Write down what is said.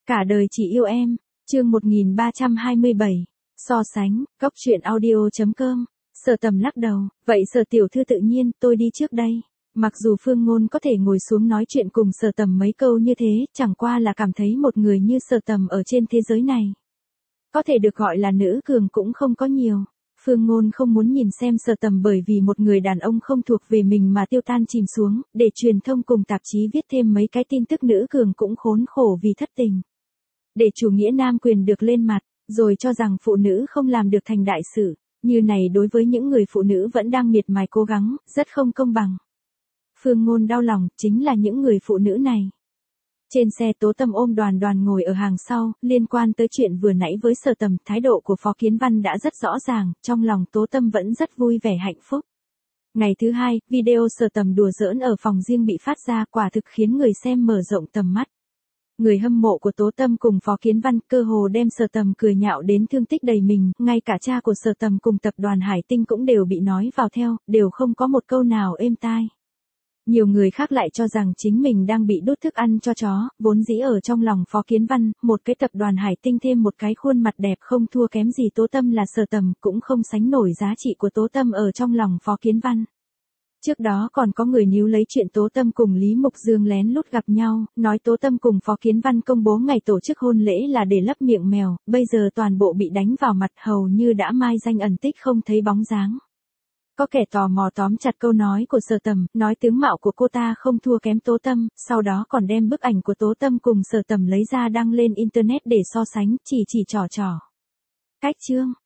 Cả đời chỉ yêu em, chương 1327, so sánh, góc truyện audio.com, Sở Tầm lắc đầu, vậy Sở tiểu thư tự nhiên, tôi đi trước đây. Mặc dù Phương Ngôn có thể ngồi xuống nói chuyện cùng Sở Tầm mấy câu như thế, chẳng qua là cảm thấy một người như Sở Tầm ở trên thế giới này. Có thể được gọi là nữ cường cũng không có nhiều. Phương Ngôn không muốn nhìn xem Sở Tầm bởi vì một người đàn ông không thuộc về mình mà tiêu tan chìm xuống, để truyền thông cùng tạp chí viết thêm mấy cái tin tức nữ cường cũng khốn khổ vì thất tình. Để chủ nghĩa nam quyền được lên mặt, rồi cho rằng phụ nữ không làm được thành đại sự, như này đối với những người phụ nữ vẫn đang miệt mài cố gắng, rất không công bằng. Phương Ngôn đau lòng, chính là những người phụ nữ này. Trên xe Tố Tâm ôm Đoàn Đoàn ngồi ở hàng sau, liên quan tới chuyện vừa nãy với Sở Tầm, thái độ của Phó Kiến Văn đã rất rõ ràng, trong lòng Tố Tâm vẫn rất vui vẻ hạnh phúc. Ngày thứ hai, video Sở Tầm đùa giỡn ở phòng riêng bị phát ra, quả thực khiến người xem mở rộng tầm mắt. Người hâm mộ của Tố Tâm cùng Phó Kiến Văn cơ hồ đem Sở Tầm cười nhạo đến thương tích đầy mình, ngay cả cha của Sở Tầm cùng tập đoàn Hải Tinh cũng đều bị nói vào theo, đều không có một câu nào êm tai. Nhiều người khác lại cho rằng chính mình đang bị đút thức ăn cho chó, vốn dĩ ở trong lòng Phó Kiến Văn, một cái tập đoàn Hải Tinh thêm một cái khuôn mặt đẹp không thua kém gì Tố Tâm là Sở Tầm, cũng không sánh nổi giá trị của Tố Tâm ở trong lòng Phó Kiến Văn. Trước đó còn có người níu lấy chuyện Tố Tâm cùng Lý Mục Dương lén lút gặp nhau, nói Tố Tâm cùng Phó Kiến Văn công bố ngày tổ chức hôn lễ là để lấp miệng mèo, bây giờ toàn bộ bị đánh vào mặt, hầu như đã mai danh ẩn tích không thấy bóng dáng. Có kẻ tò mò tóm chặt câu nói của Sở Tầm, nói tướng mạo của cô ta không thua kém Tố Tâm, sau đó còn đem bức ảnh của Tố Tâm cùng Sở Tầm lấy ra đăng lên internet để so sánh, chỉ trò. Cách chương